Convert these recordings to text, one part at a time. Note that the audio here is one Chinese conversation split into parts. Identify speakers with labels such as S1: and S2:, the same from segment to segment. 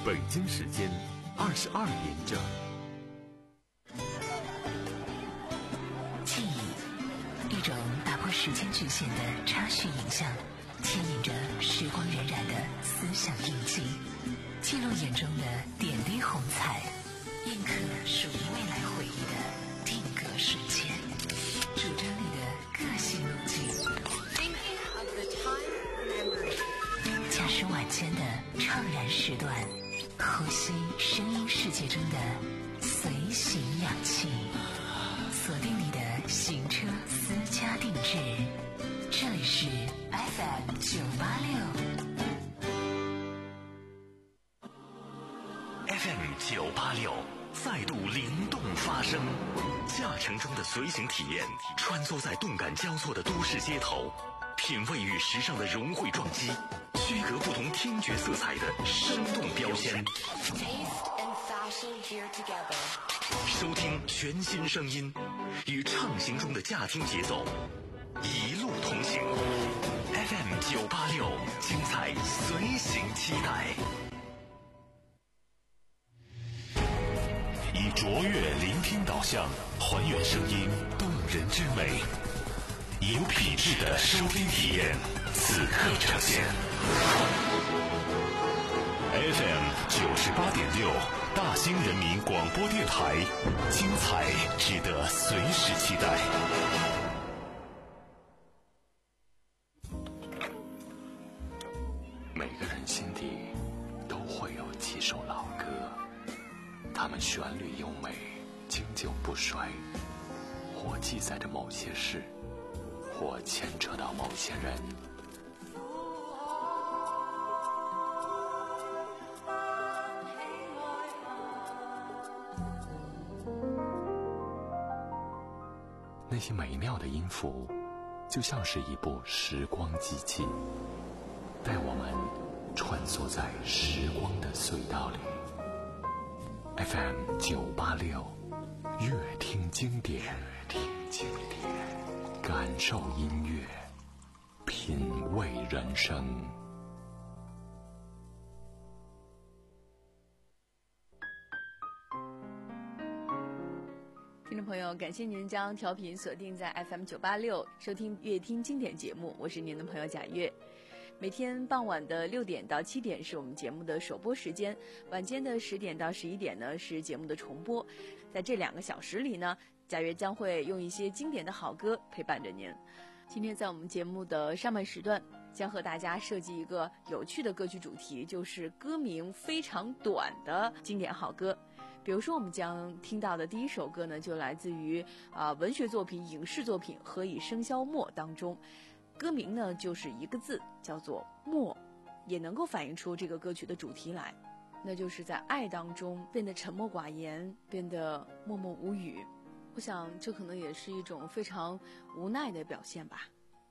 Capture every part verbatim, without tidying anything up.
S1: 北京时间二十二点整。
S2: 记忆，一种打破时间局限的插叙影像，牵引着时光荏苒的思想印记，记录眼中的点滴红彩，印刻属于未来回忆的定格瞬间，主张你的个性路径。驾驶晚间的怅然时段，呼吸声音世界中的随行氧气，锁定你的行车私家定制。这里是 F M 九八六
S3: F M 九八六再度灵动发声，驾乘中的随行体验，穿梭在动感交错的都市街头，品味与时尚的融汇撞击，区隔不同听觉色彩的生动标签，收听全新声音，与畅行中的驾听节奏一路同行。 F M 九八六，精彩随行期待。以卓越聆听导向，还原声音动人之美，以有品质的收听体验，此刻呈现。F M 九十八点六，大兴人民广播电台，精彩值得随时期待。
S4: 每个人心底都会有几首老歌，它们旋律优美，经久不衰，或记载着某些事，或牵扯到某些人。那些美妙的音符，就像是一部时光机器，带我们穿梭在时光的隧道里。F M 九八六，乐听经典，乐听经典，感受音乐，品味人生。
S5: 听众朋友，感谢您将调频锁定在 F M 九八六，收听乐听经典节目，我是您的朋友贾月。每天傍晚的六点到七点是我们节目的首播时间，晚间的十点到十一点呢是节目的重播。在这两个小时里呢，贾月将会用一些经典的好歌陪伴着您。今天在我们节目的上半时段，将和大家设计一个有趣的歌曲主题，就是歌名非常短的经典好歌。比如说我们将听到的第一首歌呢，就来自于啊、呃、文学作品、影视作品《何以笙箫默》当中，歌名呢就是一个字，叫做默，也能够反映出这个歌曲的主题来，那就是在爱当中变得沉默寡言，变得默默无语。我想这可能也是一种非常无奈的表现吧。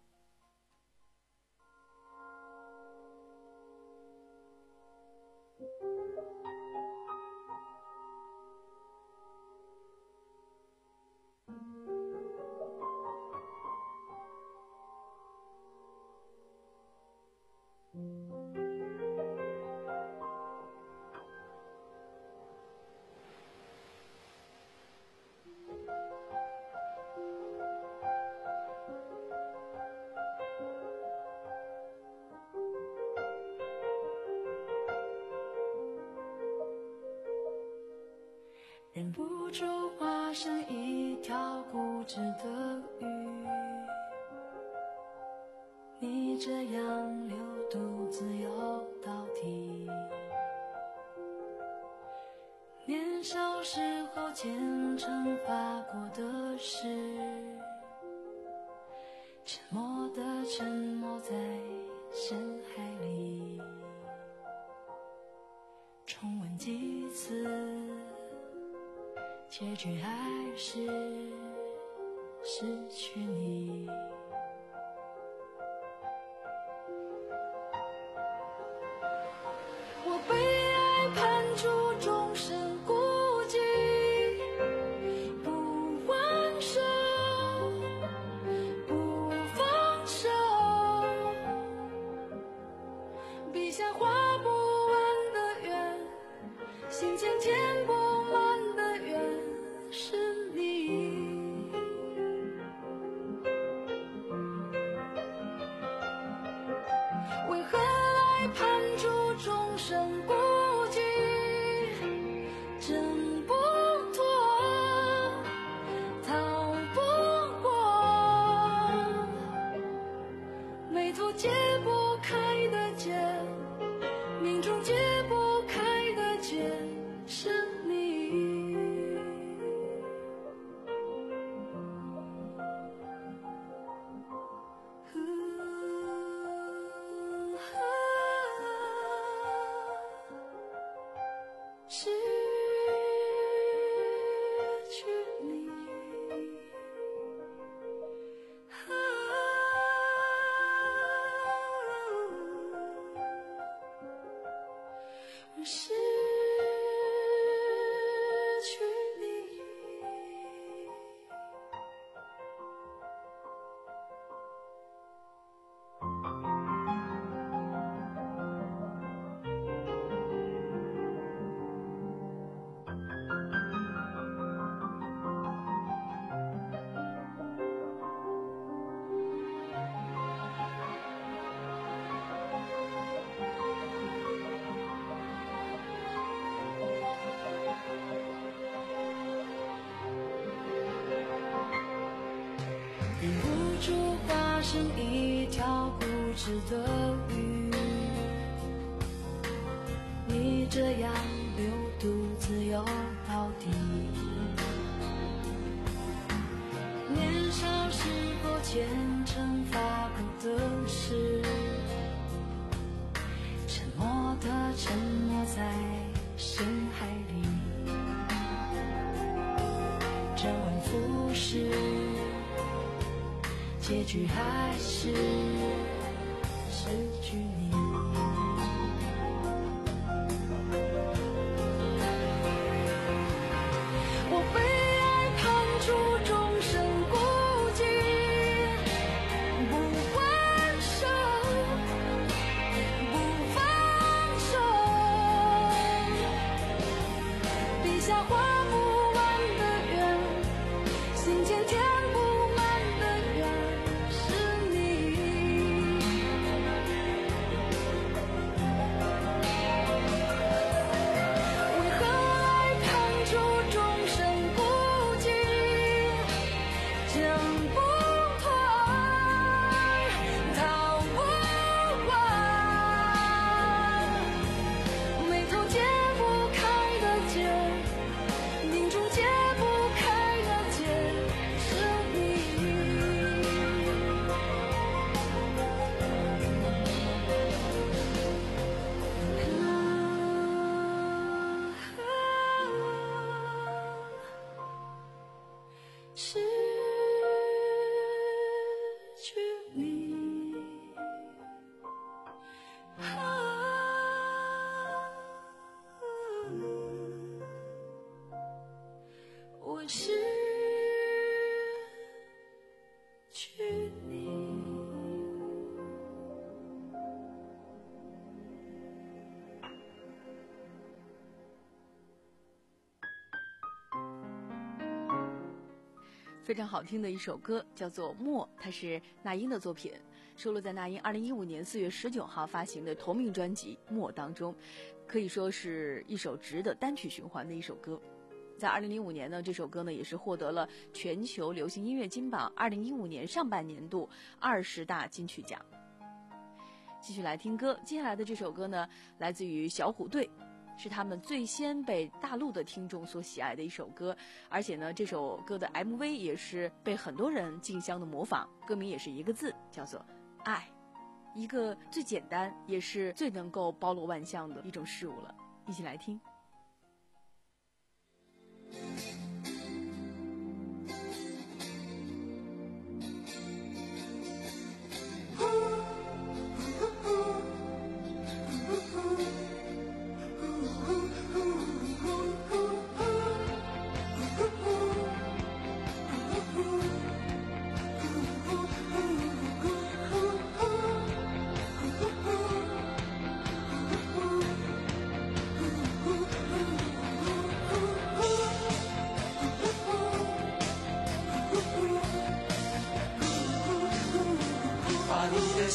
S6: 忍不住化身一条固执的鱼，你这样流独自游到底。年少时候虔诚发过的誓，沉默的沉默在深海里，重温几次，结局还是失去你。我被爱判处终身孤寂，不还手，不放手，笔下画不完的圆， 心间填不满的原是你。为何来判处众生孤寂，挣不脱，逃不过，眉头解不开的结，命中解不开的结是你。失去你，失去你。忍不住化身一条固执的鱼，你这样流独自游到底。年少时过虔诚发过的誓，沉默的沉没在深海里，周而复始，结局还是失去你。我被爱判处终身孤寂，不还手，不放手，笔下画不完的圆，心间填不满的缘是你。为何来判处众生孤寂，挣不脱，逃不过，眉头解不开的结，命中解不开的结是你。失去你，我失去你。
S5: 非常好听的一首歌，叫做《默》，它是那英的作品，收录在那英二零一五年四月十九号发行的同名专辑《默》当中，可以说是一首值得单曲循环的一首歌。在二零零五年呢，这首歌呢也是获得了全球流行音乐金榜二零一五年上半年度二十大金曲奖。继续来听歌，接下来的这首歌呢，来自于小虎队，是他们最先被大陆的听众所喜爱的一首歌，而且呢，这首歌的 M V 也是被很多人竞相的模仿，歌名也是一个字，叫做爱，一个最简单也是最能够包罗万象的一种事物了。一起来听。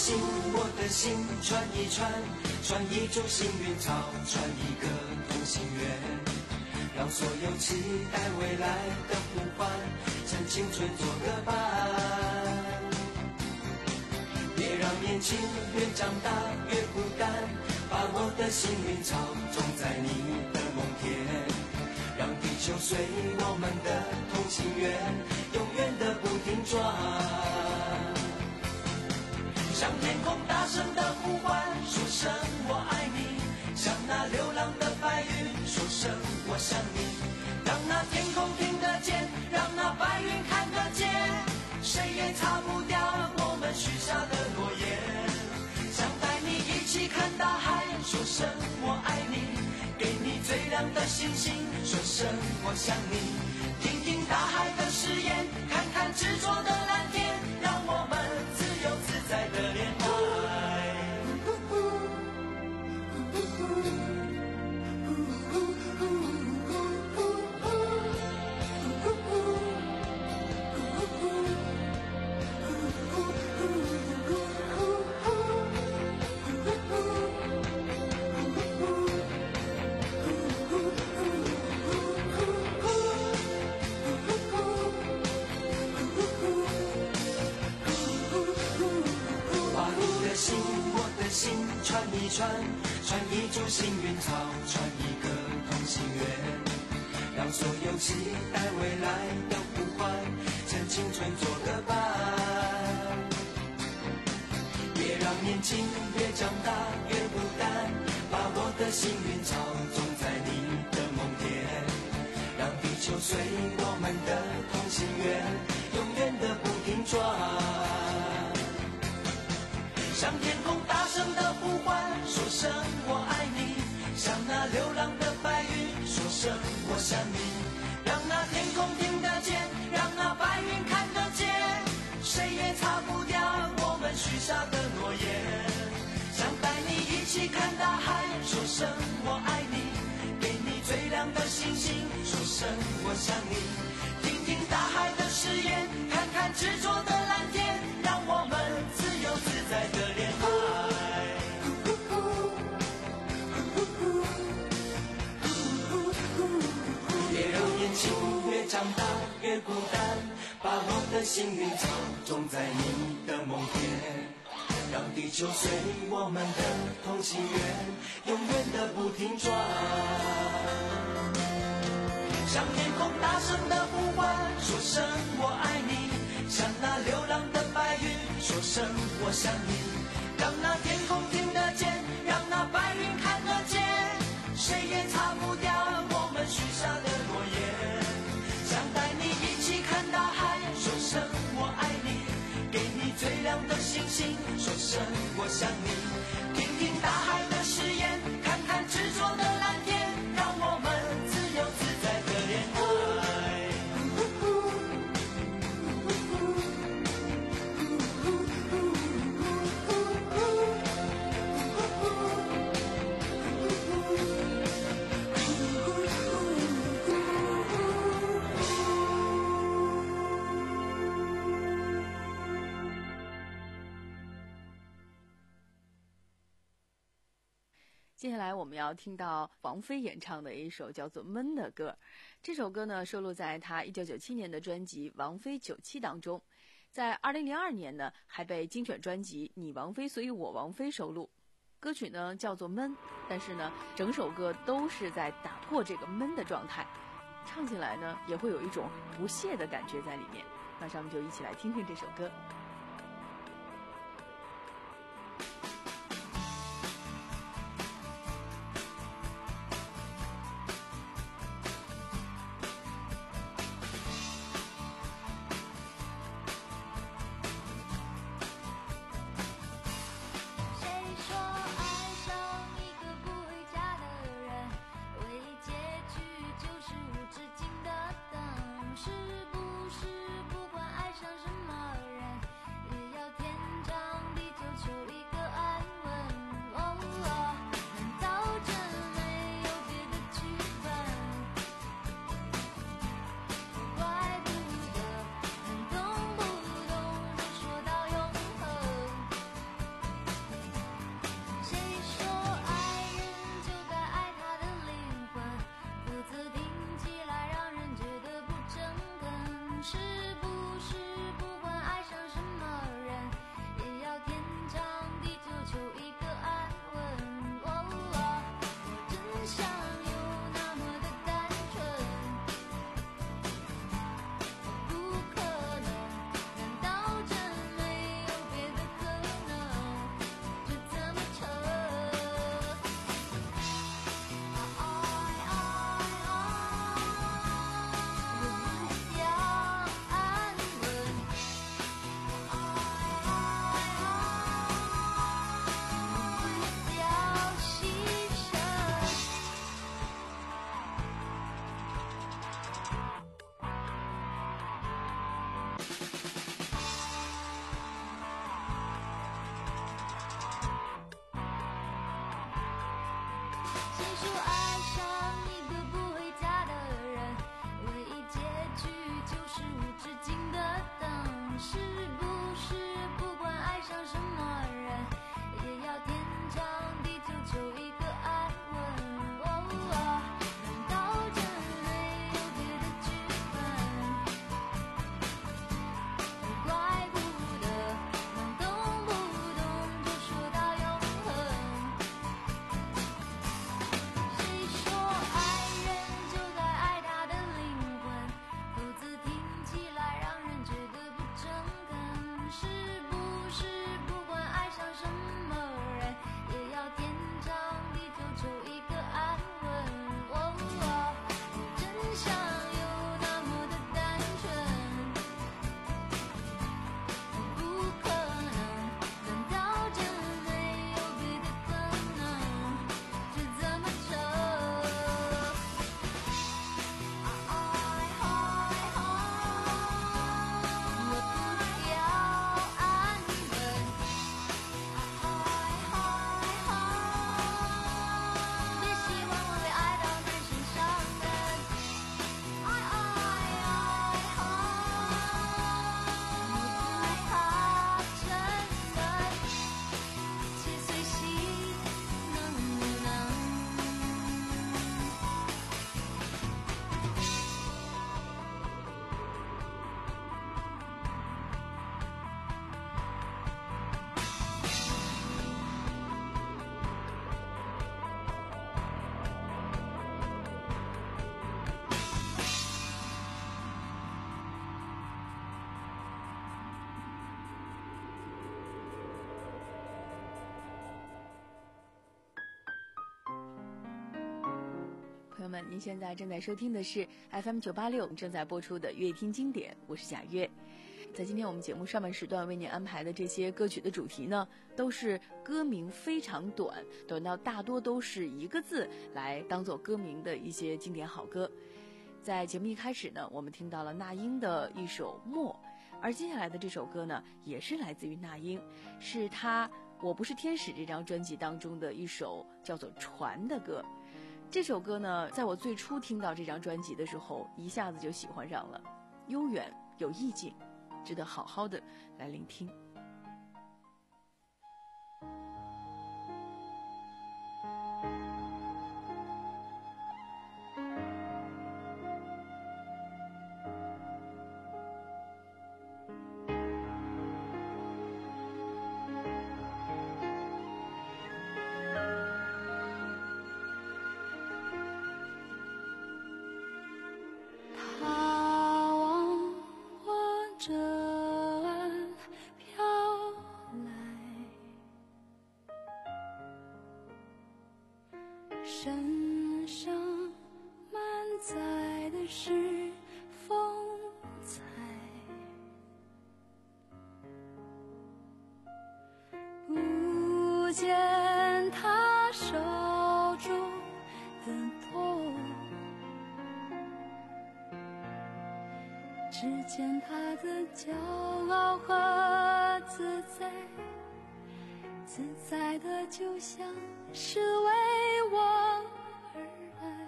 S7: 心，我的心传一传，传一株幸运草，传一个同心圆，让所有期待未来的呼唤，趁青春做个伴。别让年轻越长大越孤单，把我的幸运草种在你的梦田，让地球随我们的同心圆，永远的不停转。向天空大声的呼唤，说声我爱你，向那流浪的白云说声我想你，让那天空听得见，让那白云看得见，谁也擦不掉我们许下的诺言。想带你一起看大海，说声我爱你，给你最亮的星星，说声我想你，听听大海的誓言，看看执着的蓝天，让我们自由自在的恋爱。传一传，传一株幸运草，传一个同心圆，让所有期待未来的呼唤，趁青春做个伴。别让年轻越长大越孤单，把我的幸运草种在你的梦田，让地球随我们的同心圆，永远的不停转。向天空大声的呼唤，说声我爱你，向那流浪的白云说声我想你，让那天空听得见，让那白云看得见，谁也擦不掉我们许下的诺言。想带你一起看大海，说声我爱你，给你最亮的星星，说声我想你，听听大海的誓言，看看执着的蓝天，让我们自由自在的恋爱。别让年轻越长大越孤单，把我的幸运草种在你的梦田，让地球随我们的同心圆，永远的不停转。向天空大声的呼唤，说声我爱你，向那流浪的白云说声我想你，让那天空听得见，让那白云看得见，谁也擦不掉我们许下的诺言。想带你一起看大海，说声我爱你，给你最亮的星星，说声我想你，听听大海的誓言，看看执着的蓝天，让我们自由自在的恋爱。
S5: 接下来我们要听到王菲演唱的一首叫做《闷》的歌。这首歌呢收录在她一九九七年的专辑《王菲九七》当中，在二零零二年呢还被精选专辑《你王菲所以我王菲》收录。歌曲呢叫做《闷》，但是呢整首歌都是在打破这个闷的状态，唱起来呢也会有一种不屑的感觉在里面。马上我们就一起来听听这首歌。
S8: 是不是不管爱上什么人，
S5: 朋友们，您现在正在收听的是 F M 九八六正在播出的乐听经典，我是贾月。在今天我们节目上半时段为您安排的这些歌曲的主题呢，都是歌名非常短，短到大多都是一个字来当做歌名的一些经典好歌。在节目一开始呢，我们听到了那英的一首《默》，而接下来的这首歌呢，也是来自于那英，是她《我不是天使》这张专辑当中的一首叫做《船》的歌。这首歌呢，在我最初听到这张专辑的时候，一下子就喜欢上了，悠远有意境，值得好好的来聆听。
S6: 身上满载的是风采，不见他手中的舵，只见他的骄傲和自在，自在的就像是为我而来。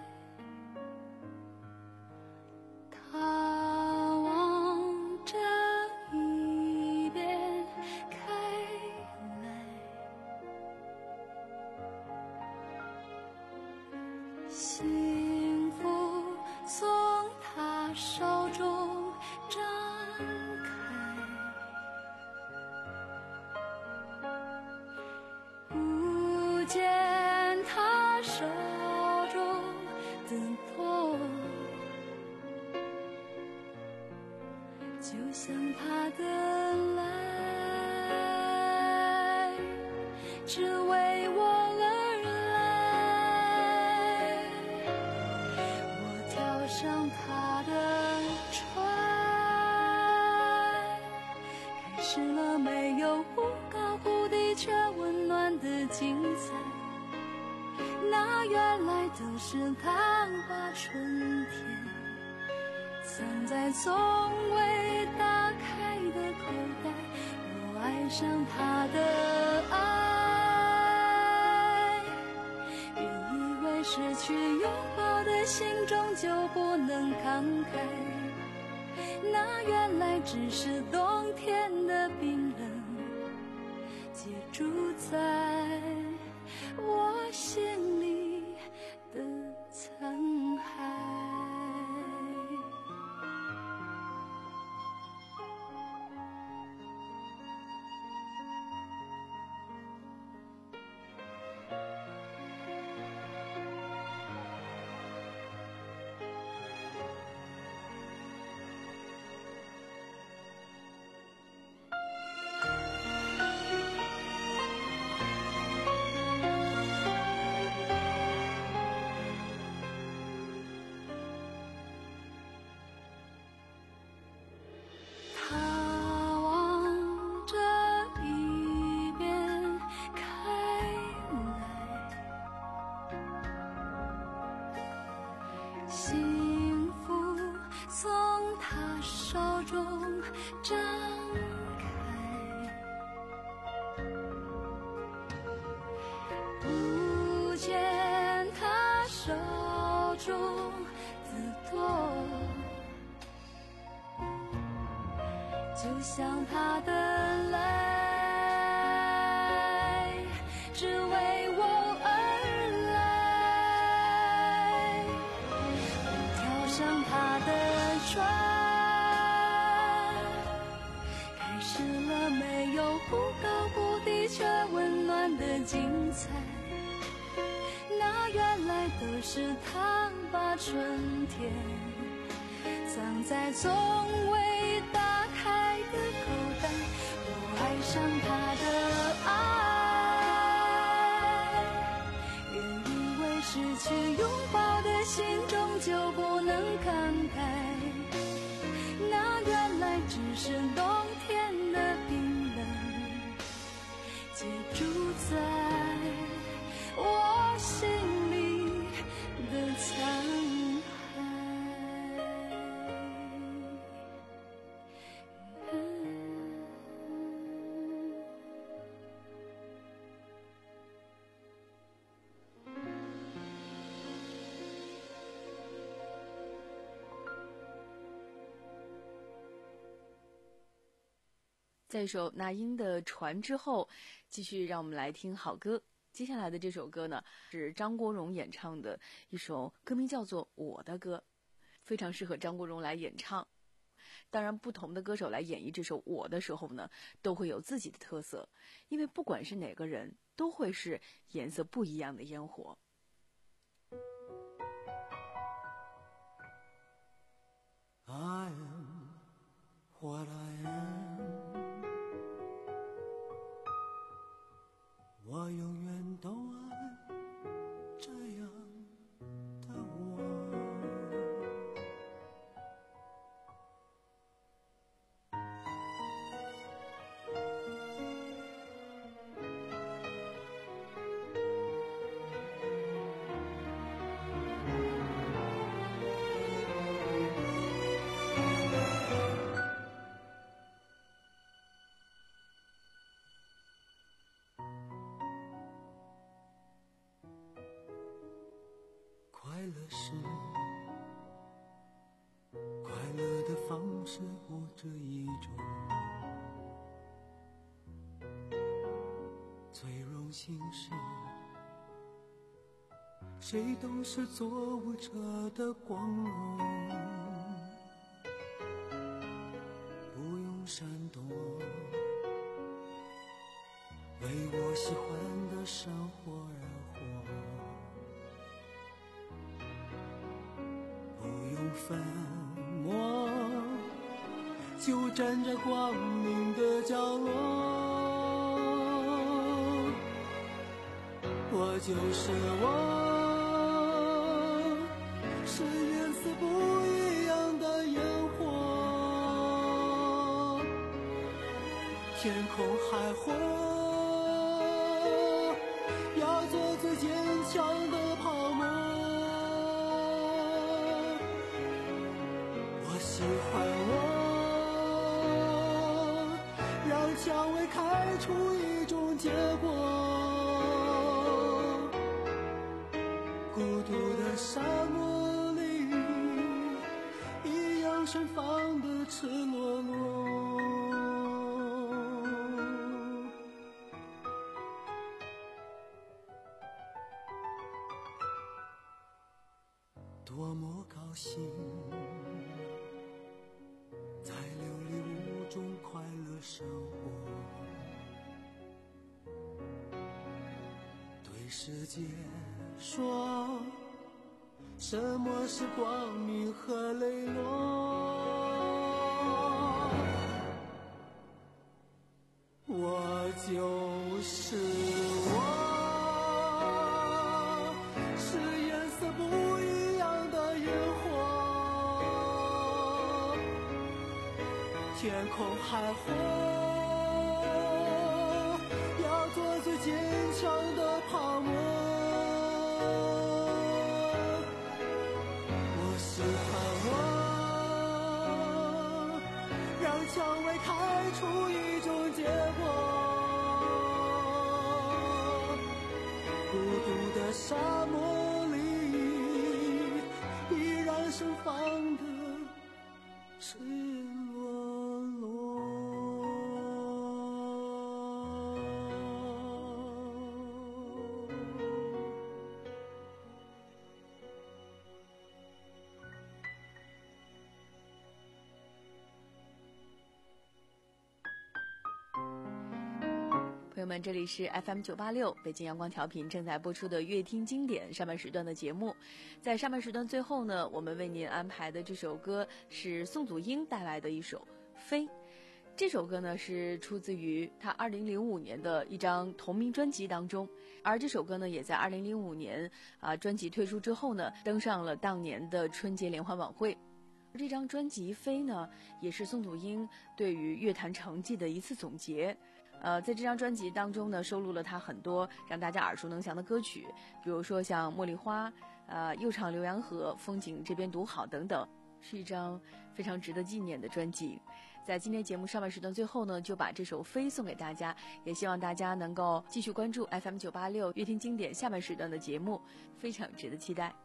S6: 他往这一边开来，幸福从他手中展开，不见他手中的舵，就像他的来，只为我而来。我跳上他的船，开始了没有忽高忽低却温暖的精彩。那原来都是昙花春天，藏在从未打开的口袋。我爱上他的爱，原以为是失去拥抱的心终究不能慷慨，那原来只是冬天的冰冷，结住在我心里的残骸。幸福从他手中张开，不见他手中紫朵，就像他的泪只为我而来，跳上他的船，开始了没有忽高忽低却温暖的精彩，那原来都是他把春天藏在从未打开的口袋，我爱上他的爱，原以为失去拥抱的心终究不能慷慨，那原来只是冬天的冰冷，结住在我心里的残骸。
S5: 在一首那英的《船》之后，继续让我们来听好歌。接下来的这首歌呢，是张国荣演唱的一首歌名叫做《我的歌》，非常适合张国荣来演唱。当然，不同的歌手来演绎这首《我》的时候呢，都会有自己的特色，因为不管是哪个人，都会是颜色不一样的烟火。
S7: I am what I am， 我永远都爱这样的我。快乐是快乐的方式或者一种最荣幸是谁都是做舞者的光荣，不用闪躲，为我喜欢的生活而活，粉墨就站在光明的角落，我就是我，是颜色不一样的烟火，天空海阔，要做最坚强的泡沫，喜欢我，让蔷薇开出一种结果，孤独
S8: 盛放的赤裸裸。多么高兴，在琉璃屋中快乐生活，对世界说什么是光明和磊落。我就是我，是颜色不一样的烟火，天空海阔，要做最坚强的泡沫。我是盼望让蔷薇开出一种结果，孤独的沙漠里依然盛放的赤裸裸。
S5: 朋友们，这里是 F M 九八六北京阳光调频正在播出的乐听经典上半时段的节目。在上半时段最后呢，我们为您安排的这首歌是宋祖英带来的一首《飞》。这首歌呢是出自于他二零零五年的一张同名专辑当中，而这首歌呢也在二零零五年啊专辑推出之后呢登上了当年的春节联欢晚会。这张专辑《飞》呢也是宋祖英对于乐坛成绩的一次总结。呃，在这张专辑当中呢，收录了他很多让大家耳熟能详的歌曲，比如说像《茉莉花》、呃，又唱《浏阳河》、《风景这边独好》等等，是一张非常值得纪念的专辑。在今天节目上半时段最后呢，就把这首《飞》送给大家，也希望大家能够继续关注 F M 九八六乐听经典下半时段的节目，非常值得期待。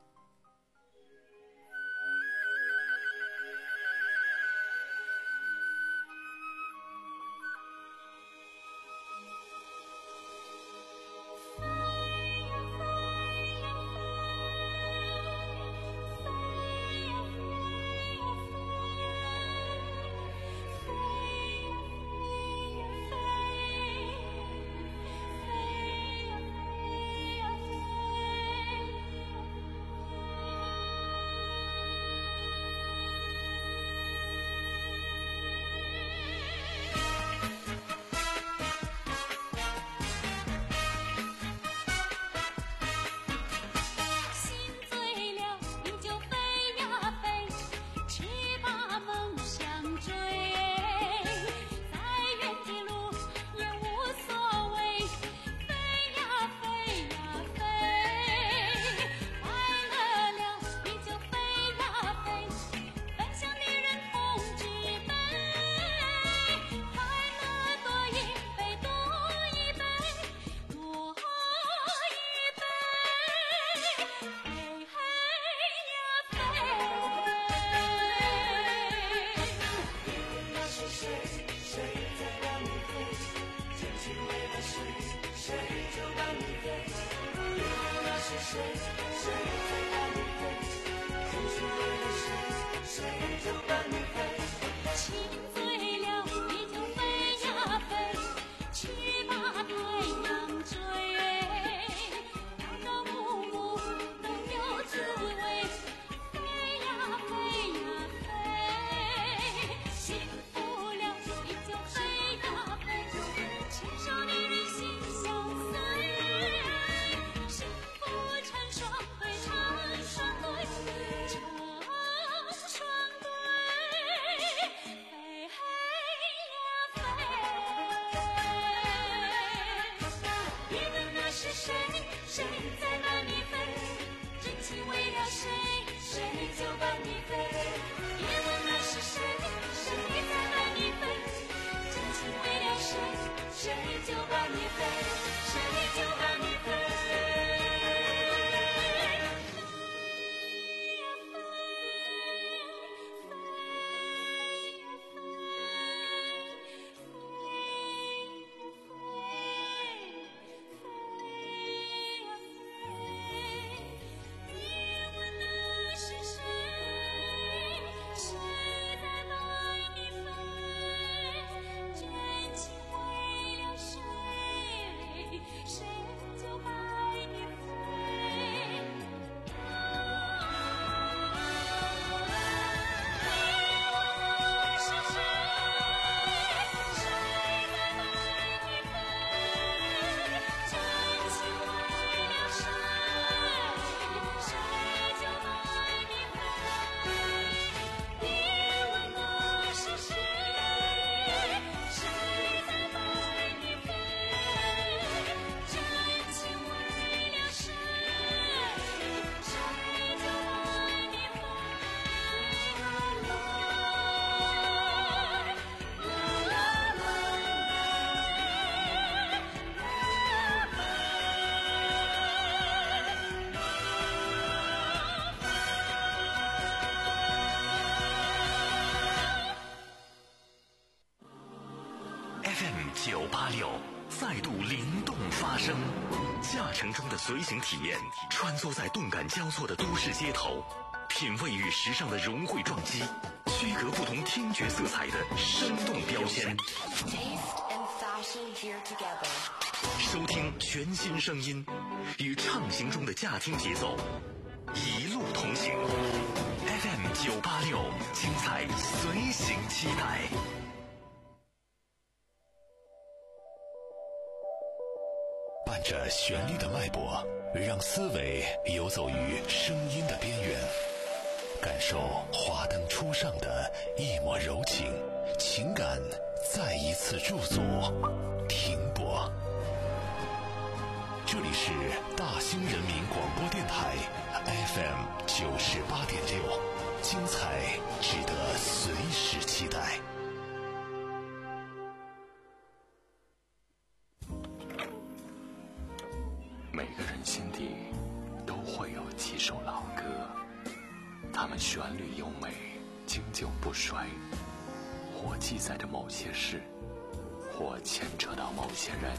S3: 九八六再度灵动发声，驾乘中的随行体验，穿梭在动感交错的都市街头，品味与时尚的融汇撞击，区隔不同听觉色彩的生动标签。收听全新声音，与畅行中的驾听节奏，一路同行。F M 九八六，精彩随行期待。伴着旋律的脉搏，让思维游走于声音的边缘，感受华灯初上的一抹柔情，情感再一次驻足停泊。这里是大兴人民广播电台 F M 九十八点六，精彩值得随时期待。
S4: 每个人心底都会有几首老歌，它们旋律优美，经久不衰，或记载着某些事，或牵扯到某些人。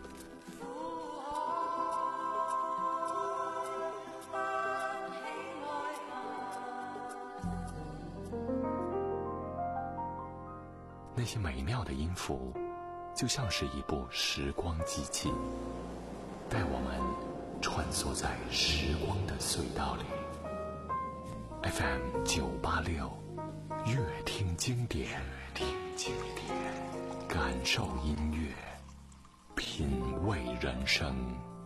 S4: 那些美妙的音符，就像是一部时光机器，带我们穿梭在时光的隧道里。 F M 九八六，乐听经典，听经典，感受音乐，品味人生。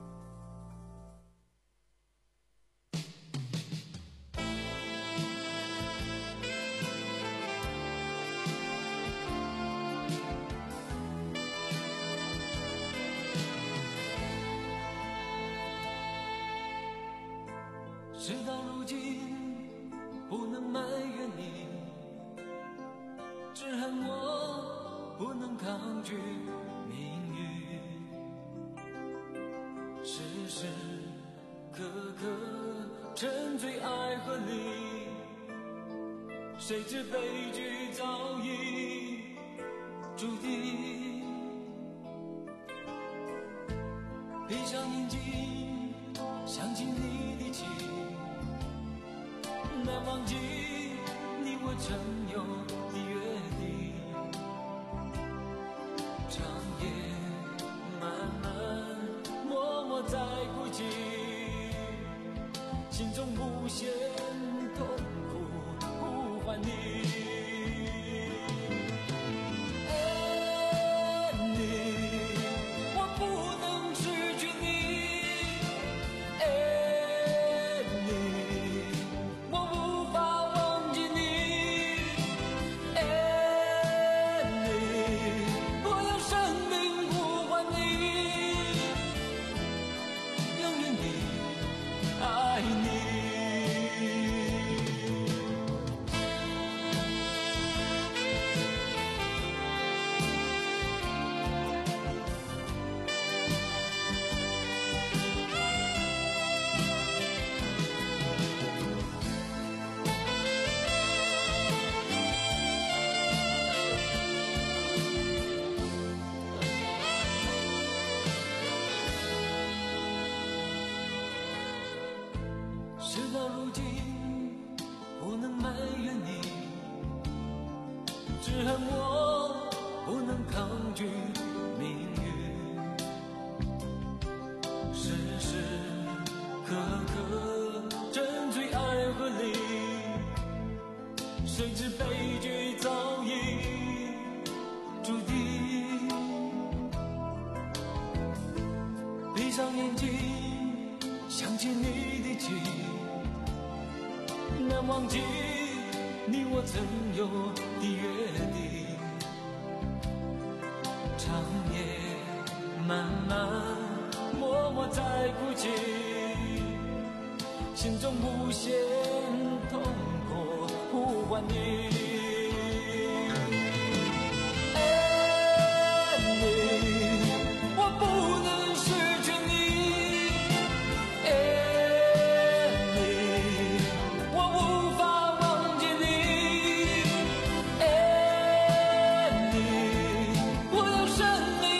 S8: 事到如今，不能埋怨你，只恨我不能抗拒命运。时时刻刻沉醉爱河里，谁知悲剧早已注定。闭上眼睛，想起你的情，难忘记你我曾有的约定。长夜漫漫，默默在哭泣，心中无限痛苦呼唤你。爱你，我不能失去你。爱你，我无法忘记你。爱你，我用生命呼唤你。永远的爱你。事到如今，不能埋怨你，只恨我不能抗拒命运。时时刻刻沉醉爱河里，谁知悲剧早已注定。闭上眼睛，想起你的情，难忘记你我曾有的约定。长夜漫漫，默默在哭泣，心中无限痛苦呼唤你。爱你，我不能失去你。爱你，我无法忘记你。爱你，我用生命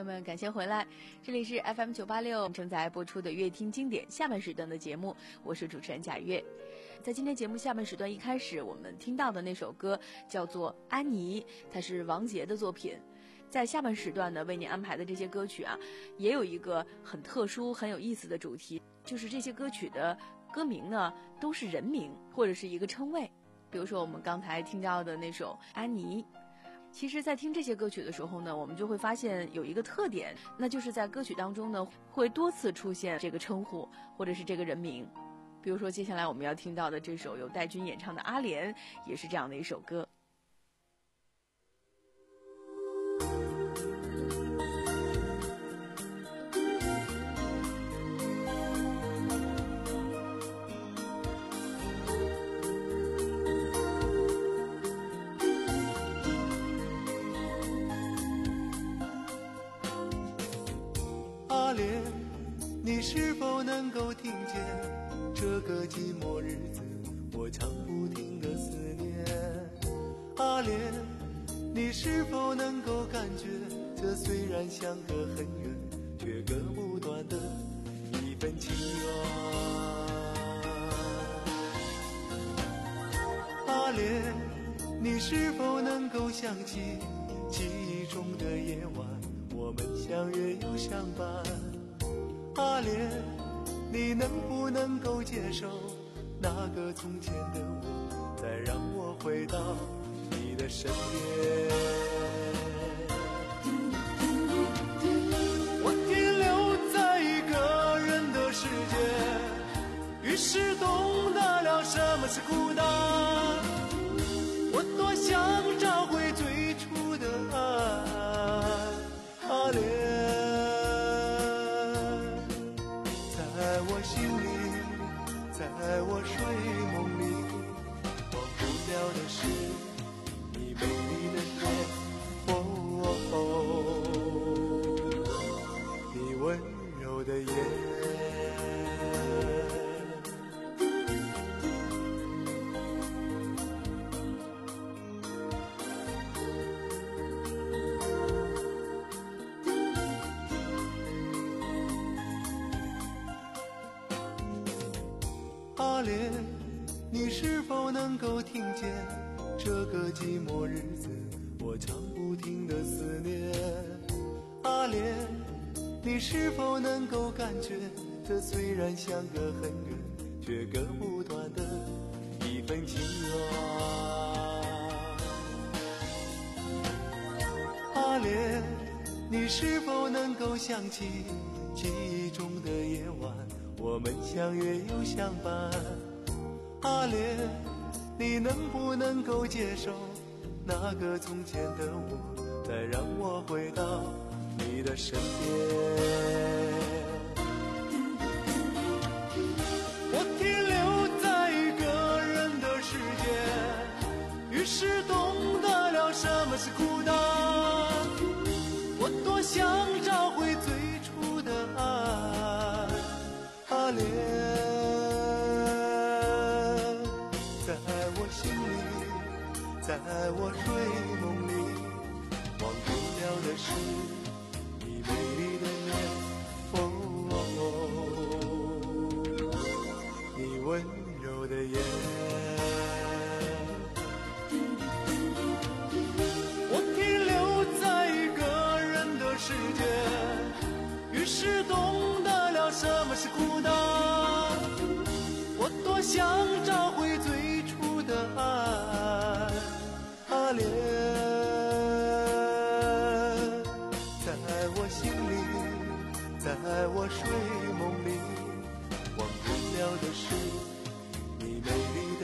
S5: 朋友们，感谢回来，这里是 F M 九八六正在播出的乐听经典下半时段的节目，我是主持人贾月。在今天节目下半时段一开始，我们听到的那首歌叫做《安妮》，它是王杰的作品。在下半时段呢，为您安排的这些歌曲啊，也有一个很特殊、很有意思的主题，就是这些歌曲的歌名呢都是人名或者是一个称谓。比如说我们刚才听到的那首《安妮》，其实在听这些歌曲的时候呢，我们就会发现有一个特点，那就是在歌曲当中呢会多次出现这个称呼或者是这个人名。比如说接下来我们要听到的这首由戴军演唱的《阿莲》，也是这样的一首歌。
S9: 阿莲，你是否能够听见这个寂寞日子我唱不停的思念？阿莲，你是否能够感觉这虽然相隔很远却割不断的一份情缘？阿莲，你是否能够想起记忆中的夜晚，我们相约又相伴？阿莲，你能不能够接受那个从前的我，再让我回到你的身边？我停留在一个人的世界，于是懂得了什么是孤单。我多想找回最初的爱，阿莲，在我心里，在我睡梦里，忘不了的是你美丽的脸，哦哦哦，你温柔的眼。阿莲，你是否能够听见这个寂寞日子我唱不停的思念？阿莲，你是否能够感觉这虽然相隔很远却割不断的一份情缘？阿莲，你是否能够想起记忆中的夜晚，我们相约又相伴？阿莲，你能不能够接受那个从前的我，再让我回到你的身边？我停留在一个人的世界，于是懂得了什么是孤单。我多想找回最初的爱，阿莲，在我心里，在我睡梦里，忘不了的是你美丽的脸，哦哦哦，你温柔的眼。我停留在一个人的世界，于是懂得了什么是孤单。我多想找回最初的爱，阿莲，在我心里，在我睡梦里，忘不了的是你美丽的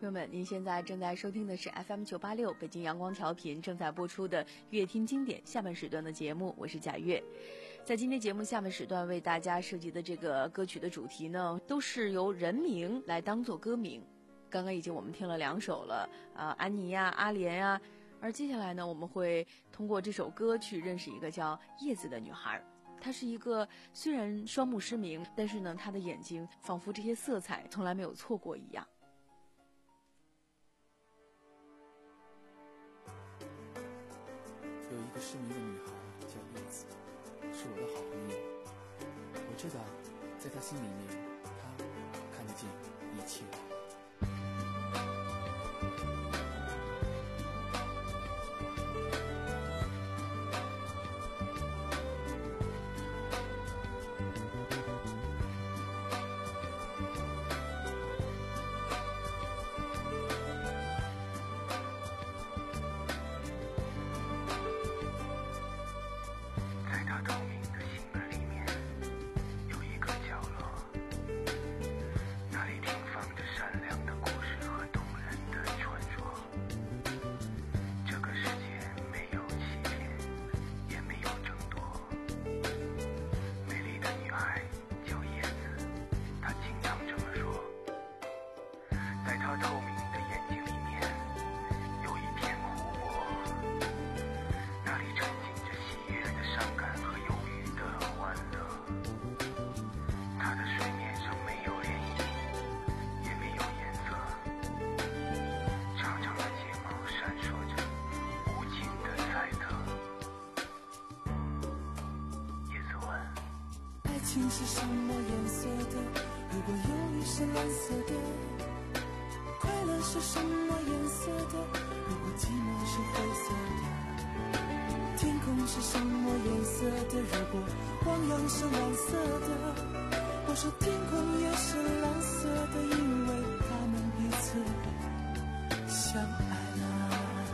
S5: 朋友们，您现在正在收听的是 F M 九八六北京阳光调频正在播出的乐听经典下半时段的节目，我是贾月。在今天节目下半时段为大家设计的这个歌曲的主题呢，都是由人名来当做歌名。刚刚已经我们听了两首了，啊、呃，安妮呀、阿莲呀，而接下来呢，我们会通过这首歌去认识一个叫叶子的女孩。她是一个虽然双目失明，但是呢，她的眼睛仿佛这些色彩从来没有错过一样。
S10: 有一个失明的女孩叫叶子，是我的好朋友。我知道，在她心里面，她看得见一切。
S6: 情是什么颜色的？如果忧郁是蓝色的，快乐是什么颜色的？如果寂寞是灰色的，天空是什么颜色的？如果汪洋是蓝色的，我说天空也是蓝色的，因为他们彼此相爱了。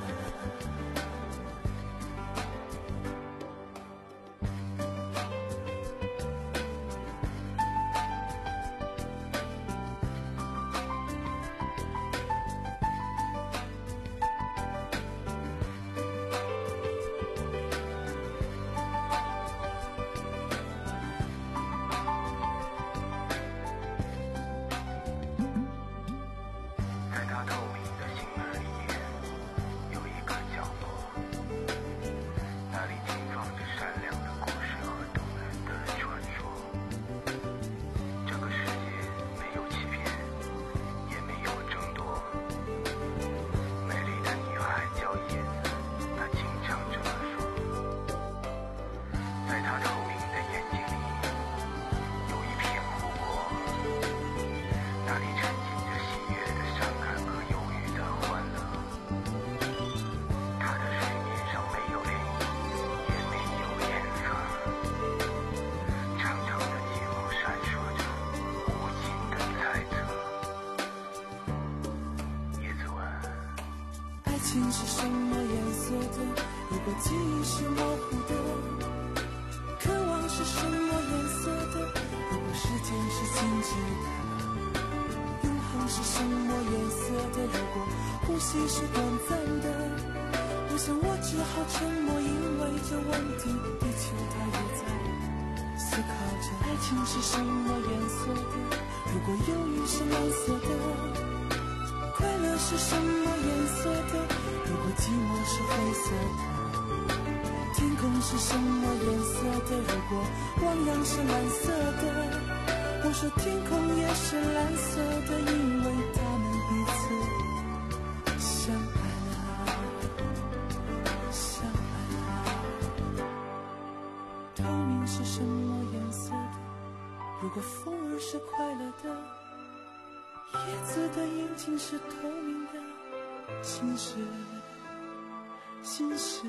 S6: 情是什么颜色的？如果记忆是模糊的，渴望是什么颜色的？如果时间是静止的，永恒是什么颜色的？如果呼吸是短暂的，我想我只好沉默，因为这问题，地球它也在思考着。爱情是什么颜色的？如果忧郁是蓝色的，快乐是什么颜色的？如果寂寞是灰色的，天空是什么颜色的？如果汪洋是蓝色的，我说天空也是蓝色的，因为他们彼此相爱了，相爱了。透明是什么颜色的？如果风儿是快乐的，叶子的眼睛是透明的，心是心是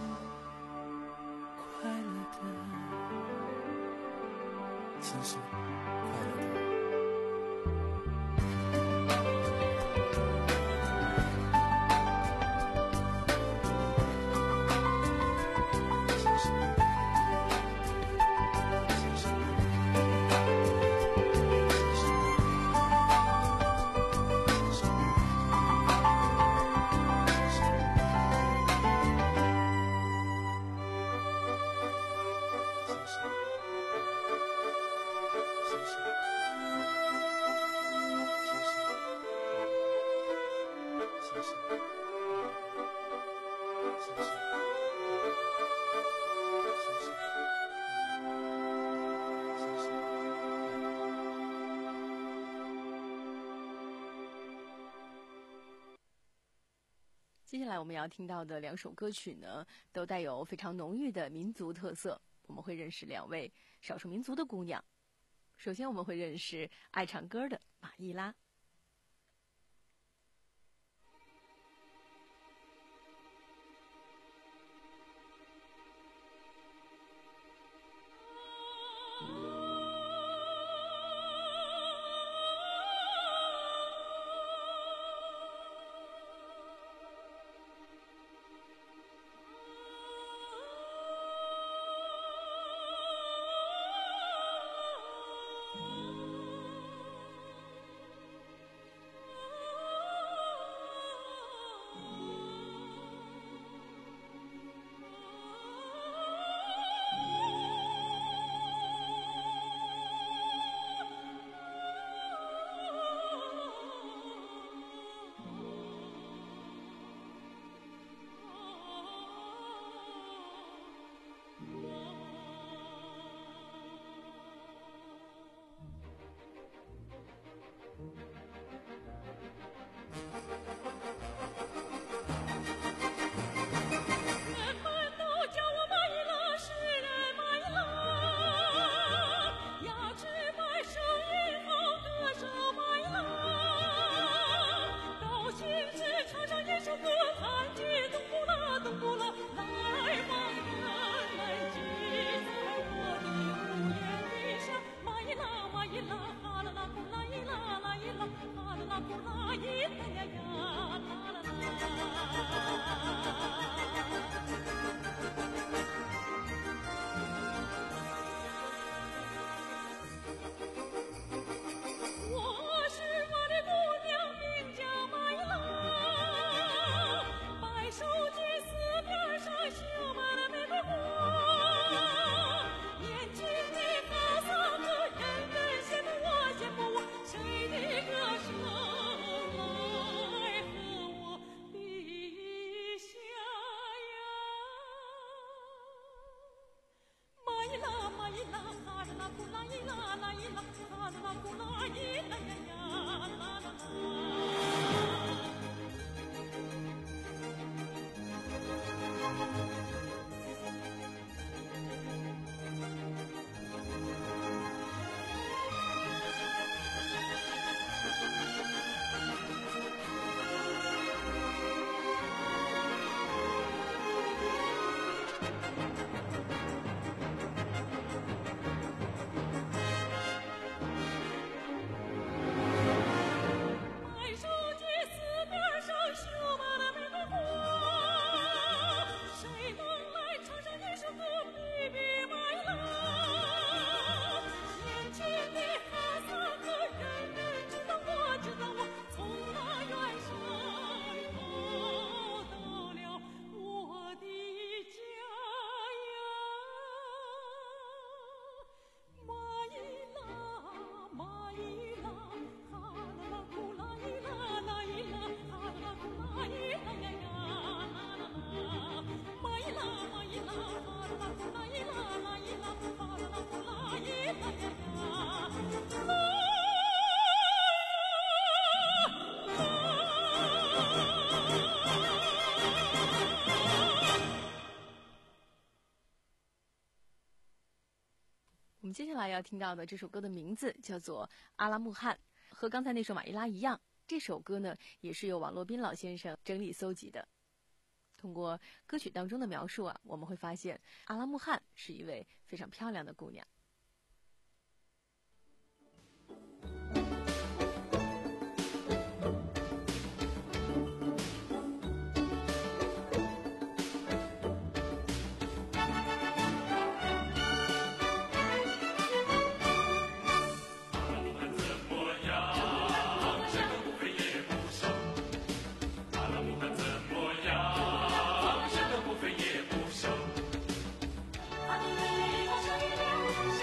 S6: 快乐的，心是快乐的。
S5: 来我们要听到的两首歌曲呢，都带有非常浓郁的民族特色。我们会认识两位少数民族的姑娘。首先我们会认识爱唱歌的马伊拉。我们接下来要听到的这首歌的名字叫做《阿拉木汗》，和刚才那首马伊拉一样，这首歌呢也是由王洛宾老先生整理搜集的。通过歌曲当中的描述啊，我们会发现阿拉木汗是一位非常漂亮的姑娘。
S7: 阿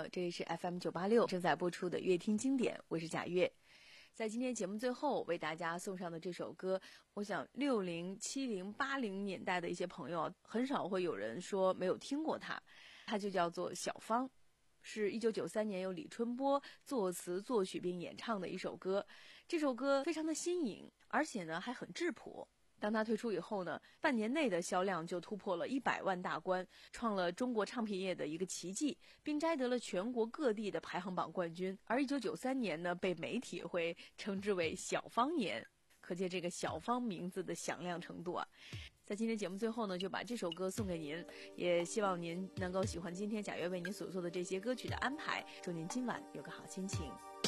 S5: 友，这里是 F M 九八六正在播出的乐听经典，我是贾月。在今天节目最后为大家送上的这首歌，我想六零、七零、八零年代的一些朋友很少会有人说没有听过它，它就叫做《小芳》，是一九九三年由李春波作词作曲并演唱的一首歌。这首歌非常的新颖，而且呢还很质朴。当它推出以后呢，半年内的销量就突破了一百万大关，创了中国唱片业的一个奇迹，并摘得了全国各地的排行榜冠军。而一九九三年呢，被媒体会称之为小芳年，可见这个小芳名字的响亮程度啊。在今天节目最后呢，就把这首歌送给您，也希望您能够喜欢今天贾月为您所做的这些歌曲的安排，祝您今晚有个好心情。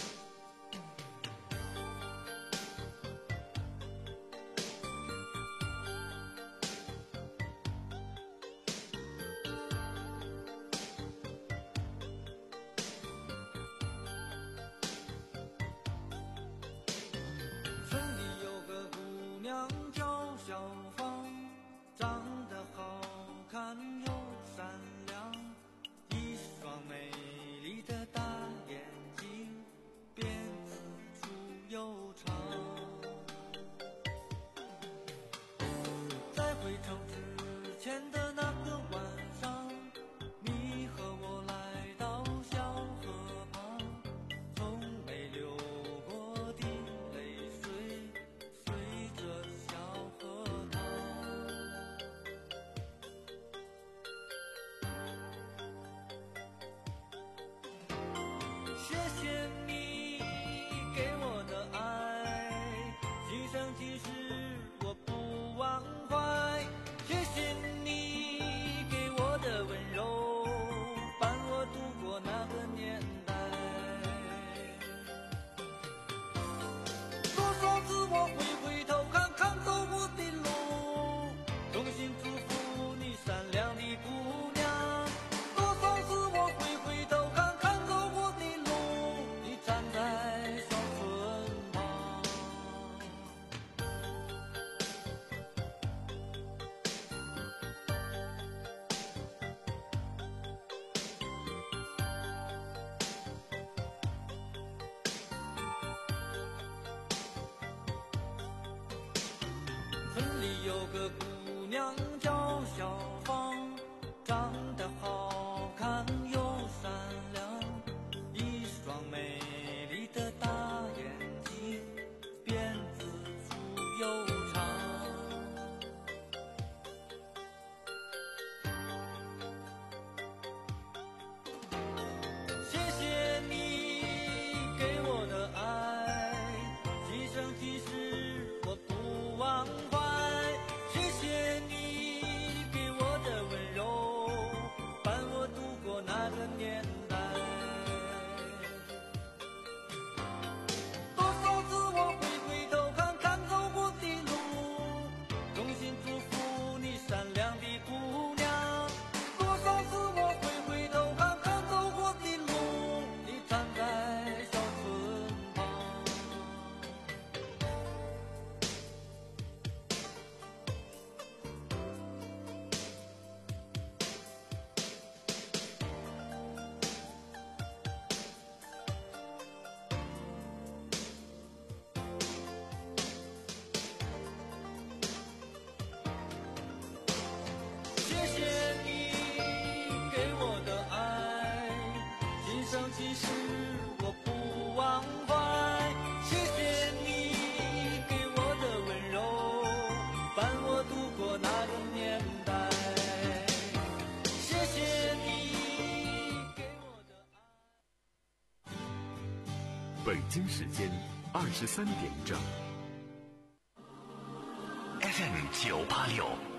S8: 有个姑娘叫小芳，长得好看又善良，一双美丽的大眼睛，辫子粗又长。谢谢你给我的爱，今生今世我不忘怀。那个年代，多少次我会回头看看走过的路，衷心祝福你善良的姑娘。多少次我会回头看看走过的路，你站在小村旁。其实我不忘怀，谢谢你给我的温柔，伴我度过那个年代。谢谢你给我的爱。
S1: 北京时间二十三点整。
S3: F M 九八六